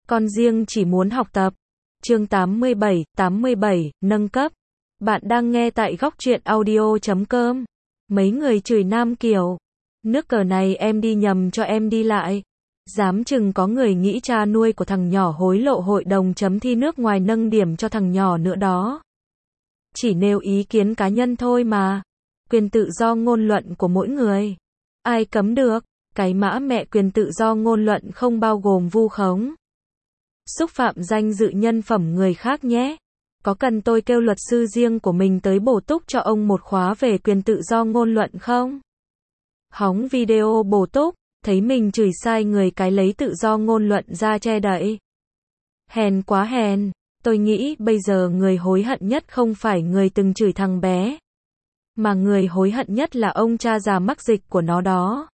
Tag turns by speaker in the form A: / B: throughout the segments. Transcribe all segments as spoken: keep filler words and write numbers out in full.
A: Con riêng chỉ muốn học tập. Chương tám mươi bảy, tám mươi bảy, nâng cấp. Bạn đang nghe tại góc truyện audio chấm com. Mấy người chửi Nam Kiều. Nước cờ này em đi nhầm cho em đi lại. Dám chừng có người nghĩ cha nuôi của thằng nhỏ hối lộ hội đồng chấm thi nước ngoài nâng điểm cho thằng nhỏ nữa đó. Chỉ nêu ý kiến cá nhân thôi mà. Quyền tự do ngôn luận của mỗi người. Ai cấm được? Cái mã mẹ quyền tự do ngôn luận không bao gồm vu khống, xúc phạm danh dự nhân phẩm người khác nhé. Có cần tôi kêu luật sư riêng của mình tới bổ túc cho ông một khóa về quyền tự do ngôn luận không? Hóng video bổ túc, thấy mình chửi sai người cái lấy tự do ngôn luận ra che đậy. Hèn quá hèn, tôi nghĩ bây giờ người hối hận nhất không phải người từng chửi thằng bé, mà người hối hận nhất là ông cha già mắc dịch của nó đó.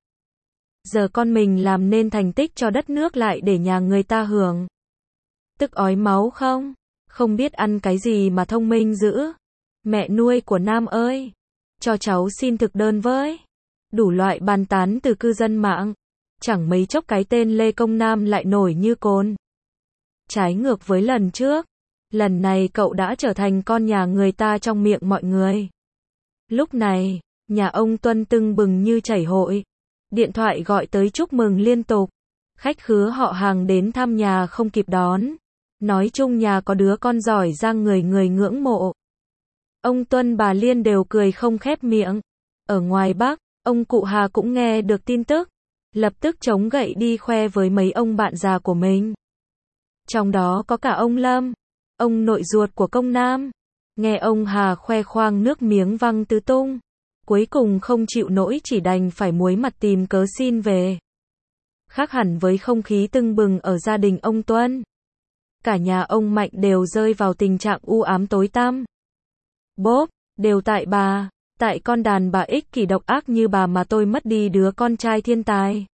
A: Giờ con mình làm nên thành tích cho đất nước lại để nhà người ta hưởng. Tức ói máu không? Không biết ăn cái gì mà thông minh dữ. Mẹ nuôi của Nam ơi! Cho cháu xin thực đơn với. Đủ loại bàn tán từ cư dân mạng. Chẳng mấy chốc cái tên Lê Công Nam lại nổi như cồn. Trái ngược với lần trước. Lần này cậu đã trở thành con nhà người ta trong miệng mọi người. Lúc này, nhà ông Tuân tưng bừng như chảy hội. Điện thoại gọi tới chúc mừng liên tục. Khách khứa họ hàng đến thăm nhà không kịp đón. Nói chung nhà có đứa con giỏi giang người người ngưỡng mộ. Ông Tuân bà Liên đều cười không khép miệng. Ở ngoài Bắc, ông cụ Hà cũng nghe được tin tức. Lập tức chống gậy đi khoe với mấy ông bạn già của mình. Trong đó có cả ông Lâm, ông nội ruột của công Nam. Nghe ông Hà khoe khoang nước miếng văng tứ tung. Cuối cùng không chịu nổi chỉ đành phải muối mặt tìm cớ xin về. Khác hẳn với không khí tưng bừng ở gia đình ông Tuân. Cả nhà ông Mạnh đều rơi vào tình trạng u ám tối tăm. Bốp, đều tại bà, tại con đàn bà ích kỷ độc ác như bà mà tôi mất đi đứa con trai thiên tài.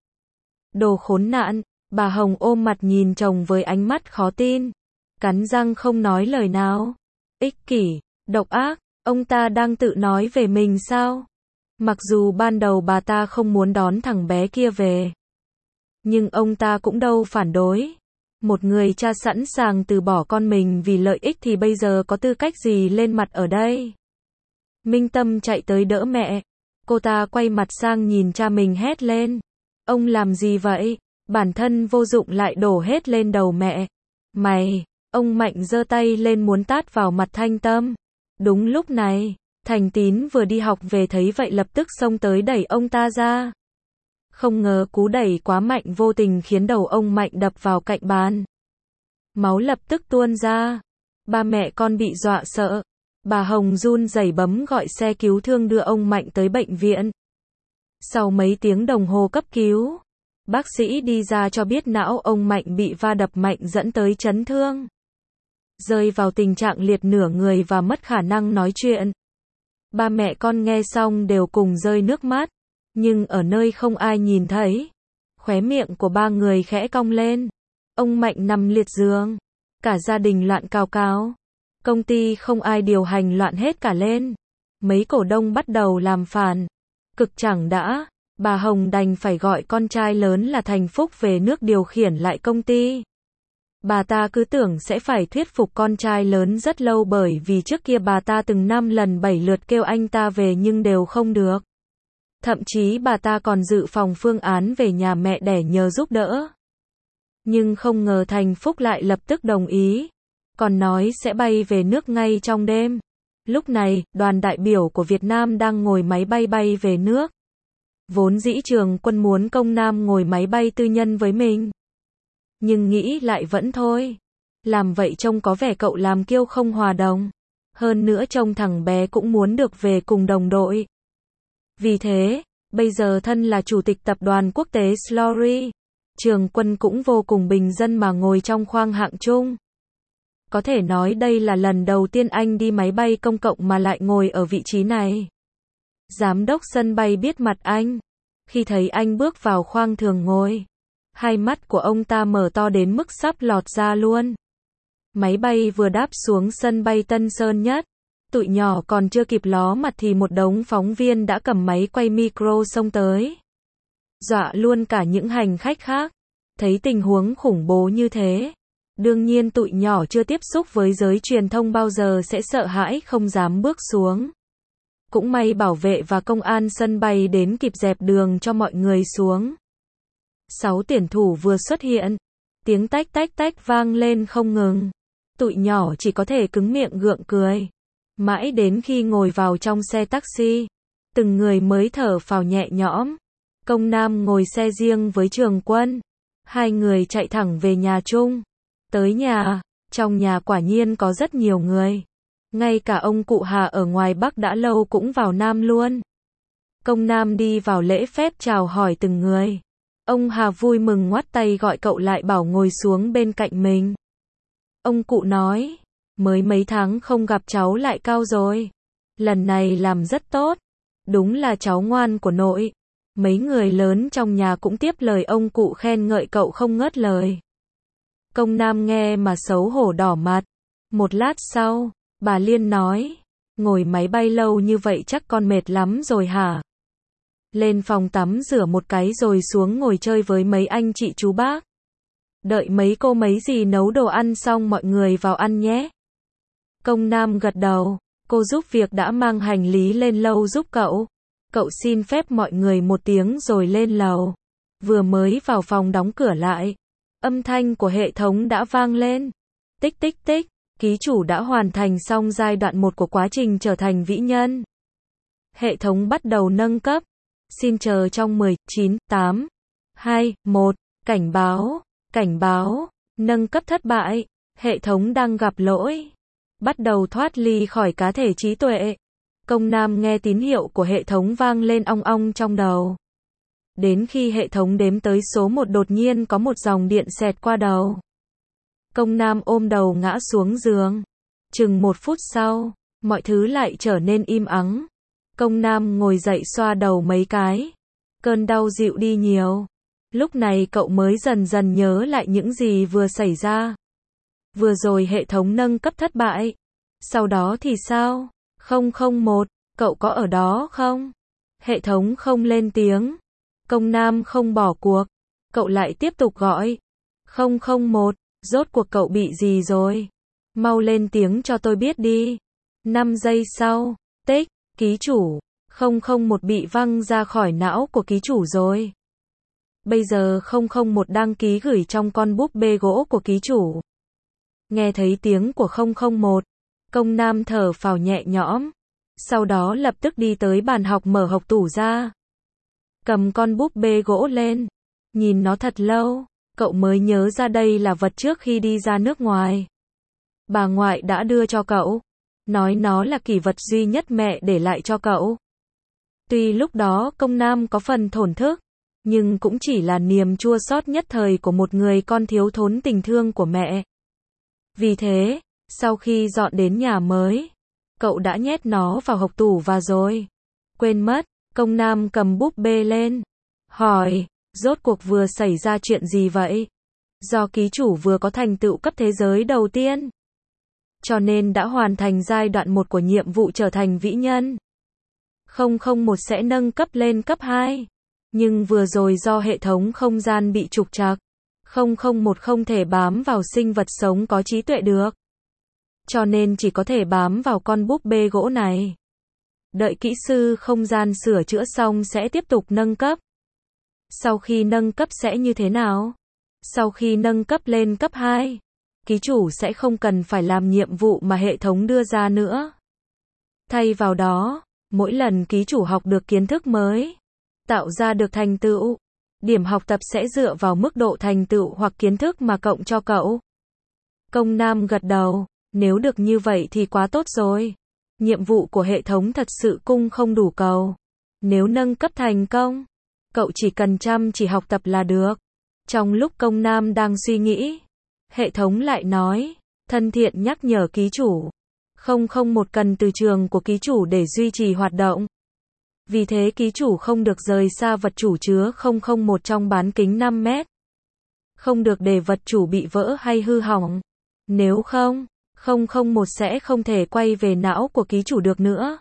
A: Đồ khốn nạn, bà Hồng ôm mặt nhìn chồng với ánh mắt khó tin. Cắn răng không nói lời nào. Ích kỷ, độc ác, ông ta đang tự nói về mình sao? Mặc dù ban đầu bà ta không muốn đón thằng bé kia về. Nhưng ông ta cũng đâu phản đối. Một người cha sẵn sàng từ bỏ con mình vì lợi ích thì bây giờ có tư cách gì lên mặt ở đây? Minh Tâm chạy tới đỡ mẹ. Cô ta quay mặt sang nhìn cha mình hét lên. Ông làm gì vậy? Bản thân vô dụng lại đổ hết lên đầu mẹ. Mày! Ông Mạnh giơ tay lên muốn tát vào mặt Thanh Tâm. Đúng lúc này, Thành Tín vừa đi học về thấy vậy lập tức xông tới đẩy ông ta ra. Không ngờ cú đẩy quá mạnh vô tình khiến đầu ông Mạnh đập vào cạnh bàn. Máu lập tức tuôn ra. Ba mẹ con bị dọa sợ. Bà Hồng run rẩy bấm gọi xe cứu thương đưa ông Mạnh tới bệnh viện. Sau mấy tiếng đồng hồ cấp cứu, bác sĩ đi ra cho biết não ông Mạnh bị va đập mạnh dẫn tới chấn thương. Rơi vào tình trạng liệt nửa người và mất khả năng nói chuyện. Ba mẹ con nghe xong đều cùng rơi nước mắt. Nhưng ở nơi không ai nhìn thấy, khóe miệng của ba người khẽ cong lên. Ông Mạnh nằm liệt giường. Cả gia đình loạn cào cào. Công ty không ai điều hành loạn hết cả lên. Mấy cổ đông bắt đầu làm phản. Cực chẳng đã, bà Hồng đành phải gọi con trai lớn là Thành Phúc về nước điều khiển lại công ty. Bà ta cứ tưởng sẽ phải thuyết phục con trai lớn rất lâu bởi vì trước kia bà ta từng năm lần bảy lượt kêu anh ta về nhưng đều không được. Thậm chí bà ta còn dự phòng phương án về nhà mẹ đẻ nhờ giúp đỡ. Nhưng không ngờ Thành Phúc lại lập tức đồng ý. Còn nói sẽ bay về nước ngay trong đêm. Lúc này, đoàn đại biểu của Việt Nam đang ngồi máy bay bay về nước. Vốn dĩ Trường Quân muốn công Nam ngồi máy bay tư nhân với mình. Nhưng nghĩ lại vẫn thôi. Làm vậy trông có vẻ cậu làm kiêu không hòa đồng. Hơn nữa trông thằng bé cũng muốn được về cùng đồng đội. Vì thế, bây giờ thân là chủ tịch tập đoàn quốc tế Slory, Trường Quân cũng vô cùng bình dân mà ngồi trong khoang hạng chung. Có thể nói đây là lần đầu tiên anh đi máy bay công cộng mà lại ngồi ở vị trí này. Giám đốc sân bay biết mặt anh. Khi thấy anh bước vào khoang thường ngồi, hai mắt của ông ta mở to đến mức sắp lọt ra luôn. Máy bay vừa đáp xuống sân bay Tân Sơn Nhất. Tụi nhỏ còn chưa kịp ló mặt thì một đống phóng viên đã cầm máy quay micro xông tới. Dọa luôn cả những hành khách khác. Thấy tình huống khủng bố như thế, Đương nhiên tụi nhỏ chưa tiếp xúc với giới truyền thông bao giờ sẽ sợ hãi không dám bước xuống. Cũng may bảo vệ và công an sân bay đến kịp dẹp đường cho mọi người xuống. Sáu tuyển thủ vừa xuất hiện, tiếng tách tách tách vang lên không ngừng. Tụi nhỏ chỉ có thể cứng miệng gượng cười. Mãi đến khi ngồi vào trong xe taxi, từng người mới thở phào nhẹ nhõm. Công Nam ngồi xe riêng với Trường Quân. Hai người chạy thẳng về nhà chung. Tới nhà, trong nhà quả nhiên có rất nhiều người. Ngay cả ông cụ Hà ở ngoài Bắc đã lâu cũng vào Nam luôn. Công Nam đi vào lễ phép chào hỏi từng người. Ông Hà vui mừng ngoắt tay gọi cậu lại bảo ngồi xuống bên cạnh mình. Ông cụ nói, mới mấy tháng không gặp cháu lại cao rồi. Lần này làm rất tốt. Đúng là cháu ngoan của nội. Mấy người lớn trong nhà cũng tiếp lời ông cụ khen ngợi cậu không ngớt lời. Công Nam nghe mà xấu hổ đỏ mặt. Một lát sau, bà Liên nói, ngồi máy bay lâu như vậy chắc con mệt lắm rồi hả? Lên phòng tắm rửa một cái rồi xuống ngồi chơi với mấy anh chị chú bác. Đợi mấy cô mấy dì nấu đồ ăn xong mọi người vào ăn nhé. Công Nam gật đầu, cô giúp việc đã mang hành lý lên lầu giúp cậu. Cậu xin phép mọi người một tiếng rồi lên lầu. Vừa mới vào phòng đóng cửa lại, âm thanh của hệ thống đã vang lên. Tích tích tích, ký chủ đã hoàn thành xong giai đoạn một của quá trình trở thành vĩ nhân. Hệ thống bắt đầu nâng cấp. Xin chờ trong mười, chín, tám, hai, một, cảnh báo, cảnh báo, nâng cấp thất bại, hệ thống đang gặp lỗi. Bắt đầu thoát ly khỏi cá thể trí tuệ. Công Nam nghe tín hiệu của hệ thống vang lên ong ong trong đầu. Đến khi hệ thống đếm tới số một đột nhiên có một dòng điện xẹt qua đầu. Công Nam ôm đầu ngã xuống giường. Chừng một phút sau, mọi thứ lại trở nên im ắng. Công Nam ngồi dậy xoa đầu mấy cái. Cơn đau dịu đi nhiều. Lúc này cậu mới dần dần nhớ lại những gì vừa xảy ra. Vừa rồi hệ thống nâng cấp thất bại. Sau đó thì sao? không không một, cậu có ở đó không? Hệ thống không lên tiếng. Công Nam không bỏ cuộc. Cậu lại tiếp tục gọi. không không một, rốt cuộc cậu bị gì rồi? Mau lên tiếng cho tôi biết đi. năm giây sau, tích, ký chủ. không không một bị văng ra khỏi não của ký chủ rồi. Bây giờ không không một đăng ký gửi trong con búp bê gỗ của ký chủ. Nghe thấy tiếng của không không một, Công Nam thở phào nhẹ nhõm. Sau đó lập tức đi tới bàn học mở hộc tủ ra. Cầm con búp bê gỗ lên. Nhìn nó thật lâu, cậu mới nhớ ra đây là vật trước khi đi ra nước ngoài. Bà ngoại đã đưa cho cậu. Nói nó là kỷ vật duy nhất mẹ để lại cho cậu. Tuy lúc đó Công Nam có phần thổn thức, nhưng cũng chỉ là niềm chua xót nhất thời của một người con thiếu thốn tình thương của mẹ. Vì thế, sau khi dọn đến nhà mới, cậu đã nhét nó vào hộc tủ và rồi quên mất. Công Nam cầm búp bê lên, hỏi, rốt cuộc vừa xảy ra chuyện gì vậy? Do ký chủ vừa có thành tựu cấp thế giới đầu tiên, cho nên đã hoàn thành giai đoạn một của nhiệm vụ trở thành vĩ nhân. không không một sẽ nâng cấp lên cấp hai. Nhưng vừa rồi do hệ thống không gian bị trục trặc, không không một không thể bám vào sinh vật sống có trí tuệ được. Cho nên chỉ có thể bám vào con búp bê gỗ này. Đợi kỹ sư không gian sửa chữa xong sẽ tiếp tục nâng cấp. Sau khi nâng cấp sẽ như thế nào? Sau khi nâng cấp lên cấp hai, ký chủ sẽ không cần phải làm nhiệm vụ mà hệ thống đưa ra nữa. Thay vào đó, mỗi lần ký chủ học được kiến thức mới, tạo ra được thành tựu, điểm học tập sẽ dựa vào mức độ thành tựu hoặc kiến thức mà cộng cho cậu. Công Nam gật đầu, nếu được như vậy thì quá tốt rồi. Nhiệm vụ của hệ thống thật sự cung không đủ cầu. Nếu nâng cấp thành công, cậu chỉ cần chăm chỉ học tập là được. Trong lúc Công Nam đang suy nghĩ, hệ thống lại nói, thân thiện nhắc nhở ký chủ. không không một cần từ trường của ký chủ để duy trì hoạt động. Vì thế ký chủ không được rời xa vật chủ chứa không không một trong bán kính năm mét. Không được để vật chủ bị vỡ hay hư hỏng. Nếu không, không không một sẽ không thể quay về não của ký chủ được nữa.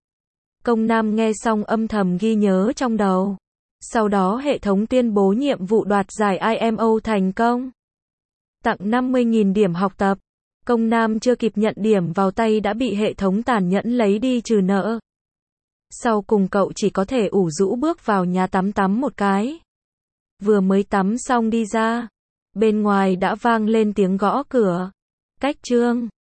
A: Công Nam nghe xong âm thầm ghi nhớ trong đầu. Sau đó hệ thống tuyên bố nhiệm vụ đoạt giải i em o thành công. Tặng năm mươi nghìn điểm học tập. Công Nam chưa kịp nhận điểm vào tay đã bị hệ thống tàn nhẫn lấy đi trừ nợ. Sau cùng cậu chỉ có thể ủ rũ bước vào nhà tắm tắm một cái. Vừa mới tắm xong đi ra, bên ngoài đã vang lên tiếng gõ cửa. Cách Trương